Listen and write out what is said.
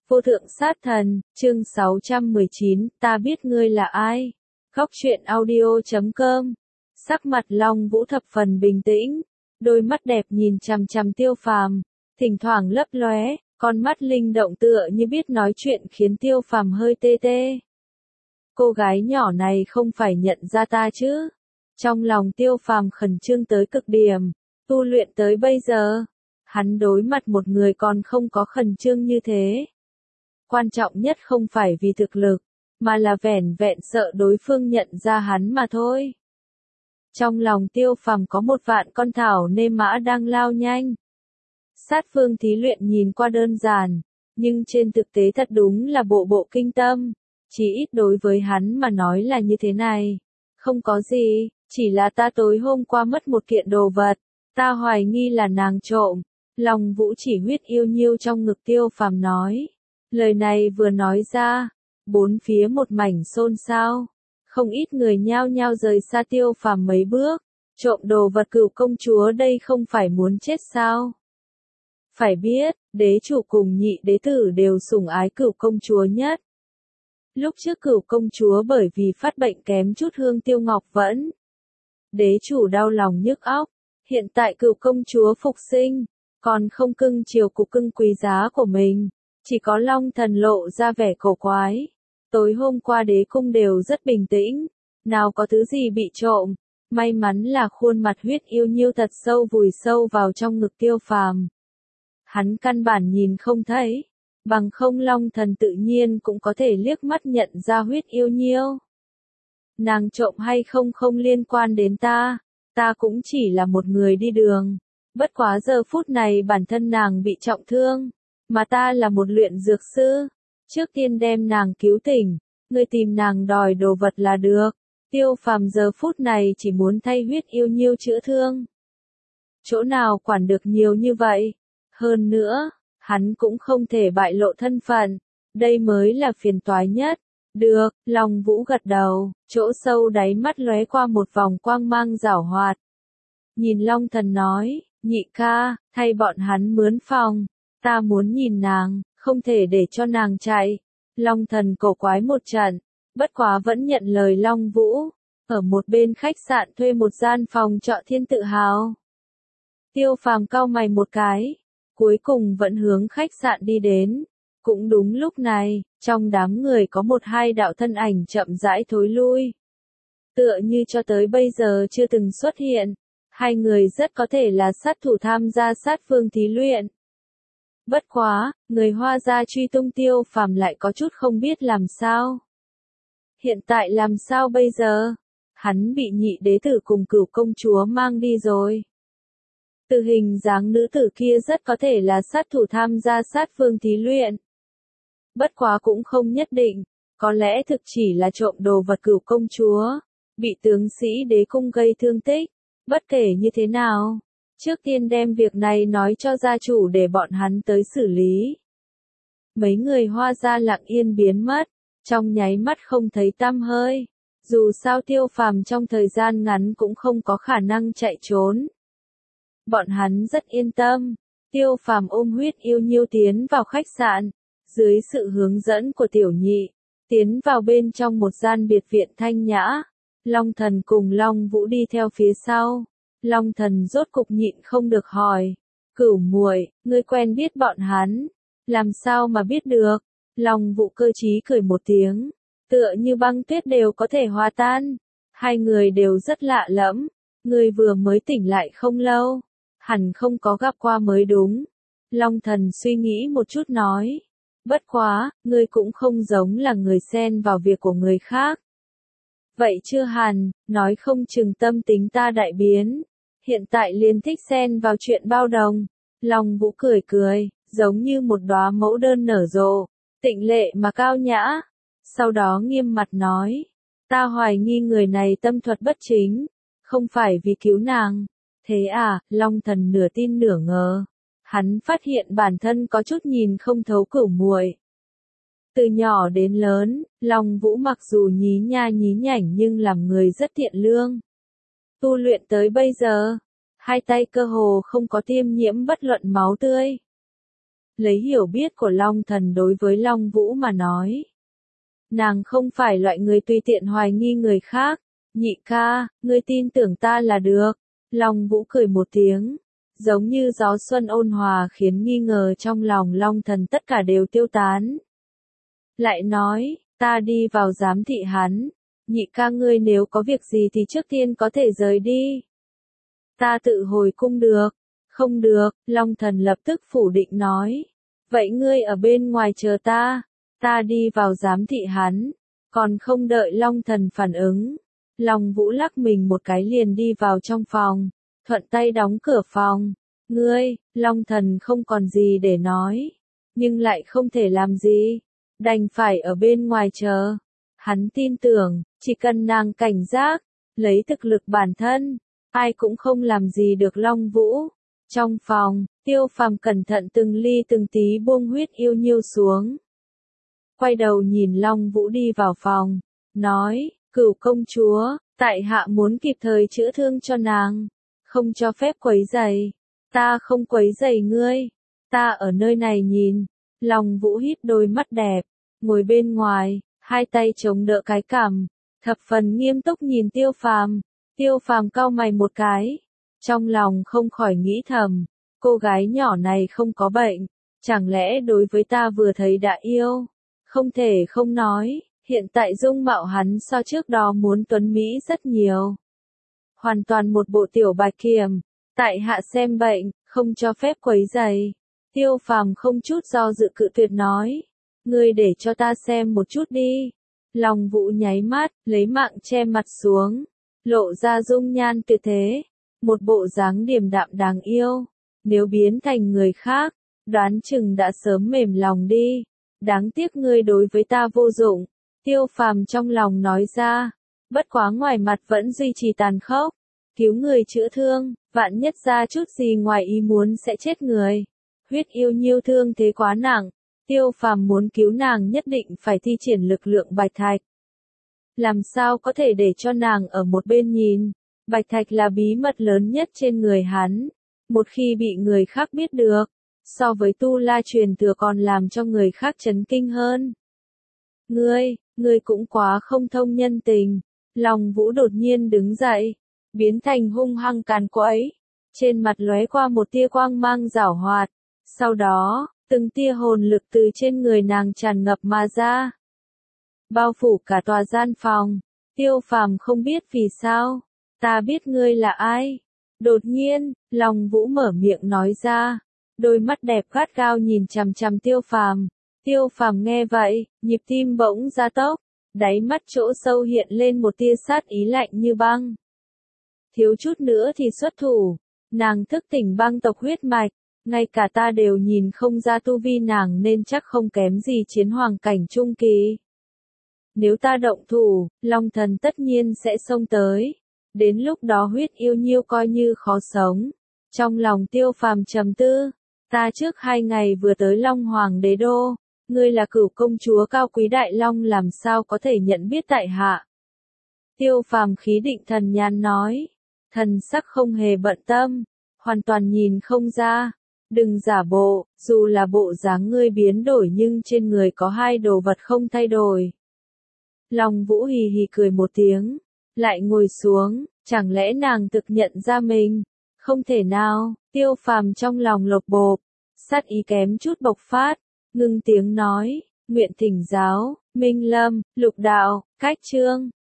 Vô thượng sát thần, chương 619, ta biết ngươi là ai. Góc truyện audio.com. Sắc mặt Long Vũ thập phần bình tĩnh, đôi mắt đẹp nhìn chằm chằm Tiêu Phàm, thỉnh thoảng lấp lóe, con mắt linh động tựa như biết nói chuyện khiến Tiêu Phàm hơi tê tê. Cô gái nhỏ này không phải nhận ra ta chứ? Trong lòng Tiêu Phàm khẩn trương tới cực điểm, tu luyện tới bây giờ, hắn đối mặt một người còn không có khẩn trương như thế. Quan trọng nhất không phải vì thực lực, mà là vẻn vẹn sợ đối phương nhận ra hắn mà thôi. Trong lòng Tiêu Phàm có một vạn con thảo nê mã đang lao nhanh. Sát phương thí luyện nhìn qua đơn giản, nhưng trên thực tế thật đúng là bộ bộ kinh tâm. Chỉ ít đối với hắn mà nói là như thế này. Không có gì, chỉ là ta tối hôm qua mất một kiện đồ vật, ta hoài nghi là nàng trộm. Long Vũ chỉ huyết yêu nhiêu trong ngực Tiêu Phàm nói. Lời này vừa nói ra, bốn phía một mảnh xôn xao. Không ít người nhao nhao rời xa Tiêu Phàm mấy bước. Trộm đồ vật Cửu công chúa đây không phải muốn chết sao? Phải biết, đế chủ cùng nhị đế tử đều sủng ái Cửu công chúa nhất. Lúc trước Cửu công chúa bởi vì phát bệnh kém chút hương tiêu ngọc vẫn. Đế chủ đau lòng nhức óc, hiện tại Cửu công chúa phục sinh, còn không cưng chiều cục cưng quý giá của mình, chỉ có Long thần lộ ra vẻ cổ quái. Tối hôm qua đế cung đều rất bình tĩnh, nào có thứ gì bị trộm, may mắn là khuôn mặt huyết yêu nhiêu thật sâu vùi sâu vào trong ngực Tiêu Phàm. Hắn căn bản nhìn không thấy. Bằng không Long thần tự nhiên cũng có thể liếc mắt nhận ra huyết yêu nhiêu. Nàng trộm hay không không liên quan đến ta cũng chỉ là một người đi đường. Bất quá giờ phút này bản thân nàng bị trọng thương, mà ta là một luyện dược sư. Trước tiên đem nàng cứu tỉnh, ngươi tìm nàng đòi đồ vật là được. Tiêu Phàm giờ phút này chỉ muốn thay huyết yêu nhiêu chữa thương. Chỗ nào quản được nhiều như vậy? Hơn nữa, hắn cũng không thể bại lộ thân phận, đây mới là phiền toái nhất. Được, Long Vũ gật đầu, chỗ sâu đáy mắt lóe qua một vòng quang mang giảo hoạt. Nhìn Long thần nói, nhị ca, thay bọn hắn mướn phòng, ta muốn nhìn nàng, không thể để cho nàng chạy. Long thần cổ quái một trận, bất quá vẫn nhận lời Long Vũ, ở một bên khách sạn thuê một gian phòng trọ Thiên Tự Hào. Tiêu Phàm cau mày một cái, cuối cùng vẫn hướng khách sạn đi đến. Cũng đúng lúc này, trong đám người có một hai đạo thân ảnh chậm rãi thối lui. Tựa như cho tới bây giờ chưa từng xuất hiện, hai người rất có thể là sát thủ tham gia sát phương thí luyện. Bất quá, người Hoa gia truy tung Tiêu Phàm lại có chút không biết làm sao. Hiện tại làm sao bây giờ? Hắn bị nhị đế tử cùng Cửu công chúa mang đi rồi. Từ hình dáng nữ tử kia rất có thể là sát thủ tham gia sát phương thí luyện. Bất quá cũng không nhất định, có lẽ thực chỉ là trộm đồ vật Cửu công chúa, bị tướng sĩ đế cung gây thương tích. Bất kể như thế nào, trước tiên đem việc này nói cho gia chủ để bọn hắn tới xử lý. Mấy người Hoa gia lặng yên biến mất, trong nháy mắt không thấy tăm hơi. Dù sao Tiêu Phàm trong thời gian ngắn cũng không có khả năng chạy trốn. Bọn hắn rất yên tâm. Tiêu Phàm ôm huyết yêu nhiêu tiến vào khách sạn, dưới sự hướng dẫn của tiểu nhị, tiến vào bên trong một gian biệt viện thanh nhã. Long thần cùng Long Vũ đi theo phía sau. Long thần rốt cục nhịn không được hỏi, Cửu muội, ngươi quen biết bọn hắn, làm sao mà biết được? Long Vũ cơ trí cười một tiếng, tựa như băng tuyết đều có thể hòa tan. Hai người đều rất lạ lẫm, ngươi vừa mới tỉnh lại không lâu, hẳn không có gặp qua mới đúng. Long thần suy nghĩ một chút nói, bất quá, ngươi cũng không giống là người xen vào việc của người khác. Vậy chưa hẳn, nói không chừng tâm tính ta đại biến, hiện tại liền thích xen vào chuyện bao đồng. Long Vũ cười cười, giống như một đóa mẫu đơn nở rộ, tịnh lệ mà cao nhã. Sau đó nghiêm mặt nói, ta hoài nghi người này tâm thuật bất chính, không phải vì cứu nàng. Thế à? Long thần nửa tin nửa ngờ. Hắn phát hiện bản thân có chút nhìn không thấu Cửu muội. Từ nhỏ đến lớn, Long Vũ mặc dù nhí nha nhí nhảnh nhưng làm người rất thiện lương. Tu luyện tới bây giờ, hai tay cơ hồ không có tiêm nhiễm bất luận máu tươi. lấy hiểu biết của Long Thần đối với Long Vũ mà nói. Nàng không phải loại người tùy tiện hoài nghi người khác. Nhị ca, ngươi tin tưởng ta là được. Long Vũ cười một tiếng, giống như gió xuân ôn hòa khiến nghi ngờ trong lòng Long Thần tất cả đều tiêu tán. Lại nói, ta đi vào giám thị hắn. Nhị ca ngươi nếu có việc gì thì trước tiên có thể rời đi. Ta tự hồi cung được. Không được, Long Thần lập tức phủ định nói. Vậy ngươi ở bên ngoài chờ ta. Ta đi vào giám thị hắn. Còn không đợi Long Thần phản ứng. Long Vũ lắc mình một cái liền đi vào trong phòng. Thuận tay đóng cửa phòng. Ngươi, Long Thần không còn gì để nói. Nhưng lại không thể làm gì. Đành phải ở bên ngoài chờ. Hắn tin tưởng, chỉ cần nàng cảnh giác, lấy thực lực bản thân, ai cũng không làm gì được Long Vũ. Trong phòng, Tiêu Phàm cẩn thận từng ly từng tí buông huyết yêu nhiêu xuống. Quay đầu nhìn Long Vũ đi vào phòng, nói, Cửu công chúa, tại hạ muốn kịp thời chữa thương cho nàng, không cho phép quấy rầy. Ta không quấy rầy ngươi, ta ở nơi này nhìn. Long Vũ híp đôi mắt đẹp, ngồi bên ngoài, hai tay chống đỡ cái cằm, thập phần nghiêm túc nhìn Tiêu Phàm. Tiêu Phàm cau mày một cái, trong lòng không khỏi nghĩ thầm, cô gái nhỏ này không có bệnh, chẳng lẽ đối với ta vừa thấy đã yêu. Không thể không nói, hiện tại dung mạo hắn so trước đó muốn tuấn mỹ rất nhiều. Hoàn toàn một bộ tiểu bạch kiểm, tại hạ xem bệnh, không cho phép quấy rầy. Tiêu Phàm không chút do dự cự tuyệt nói, ngươi để cho ta xem một chút đi. Long Vũ nháy mắt, lấy mạng che mặt xuống, lộ ra dung nhan tuyệt thế, một bộ dáng điềm đạm đáng yêu. Nếu biến thành người khác, đoán chừng đã sớm mềm lòng đi. Đáng tiếc ngươi đối với ta vô dụng. Tiêu Phàm trong lòng nói ra, bất quá ngoài mặt vẫn duy trì tàn khốc, cứu người chữa thương, vạn nhất ra chút gì ngoài ý muốn sẽ chết người. Huyết yêu nhiêu thương thế quá nặng, Tiêu Phàm muốn cứu nàng nhất định phải thi triển lực lượng bạch thạch. Làm sao có thể để cho nàng ở một bên nhìn? Bạch thạch là bí mật lớn nhất trên người hắn. Một khi bị người khác biết được, so với tu la truyền thừa còn làm cho người khác chấn kinh hơn. Ngươi cũng quá không thông nhân tình. Long Vũ đột nhiên đứng dậy, biến thành hung hăng càn quấy, trên mặt lóe qua một tia quang mang giảo hoạt. Sau đó, từng tia hồn lực từ trên người nàng tràn ngập mà ra, bao phủ cả tòa gian phòng. Tiêu Phàm không biết vì sao, ta biết ngươi là ai. Đột nhiên, Long Vũ mở miệng nói ra, đôi mắt đẹp gắt gao nhìn chằm chằm Tiêu Phàm. Tiêu Phàm nghe vậy, nhịp tim bỗng gia tốc, đáy mắt chỗ sâu hiện lên một tia sát ý lạnh như băng. Thiếu chút nữa thì xuất thủ, nàng thức tỉnh băng tộc huyết mạch, ngay cả ta đều nhìn không ra tu vi nàng nên chắc không kém gì chiến hoàng cảnh trung kỳ. Nếu ta động thủ, Long Thần tất nhiên sẽ xông tới. Đến lúc đó huyết yêu nhiêu coi như khó sống. Trong lòng Tiêu Phàm trầm tư, ta trước 2 ngày vừa tới Long Hoàng đế đô, ngươi là Cửu công chúa cao quý đại long làm sao có thể nhận biết tại hạ. Tiêu Phàm khí định thần nhàn nói, thần sắc không hề bận tâm, hoàn toàn nhìn không ra. Đừng giả bộ, dù là bộ dáng ngươi biến đổi nhưng trên người có 2 đồ vật không thay đổi. Long Vũ hì hì cười một tiếng, lại ngồi xuống, chẳng lẽ nàng thực nhận ra mình? Không thể nào. Tiêu Phàm trong lòng lột bột, sát ý kém chút bộc phát, ngưng tiếng nói, nguyện thỉnh giáo, Minh Lâm, Lục Đạo, Cách Chương.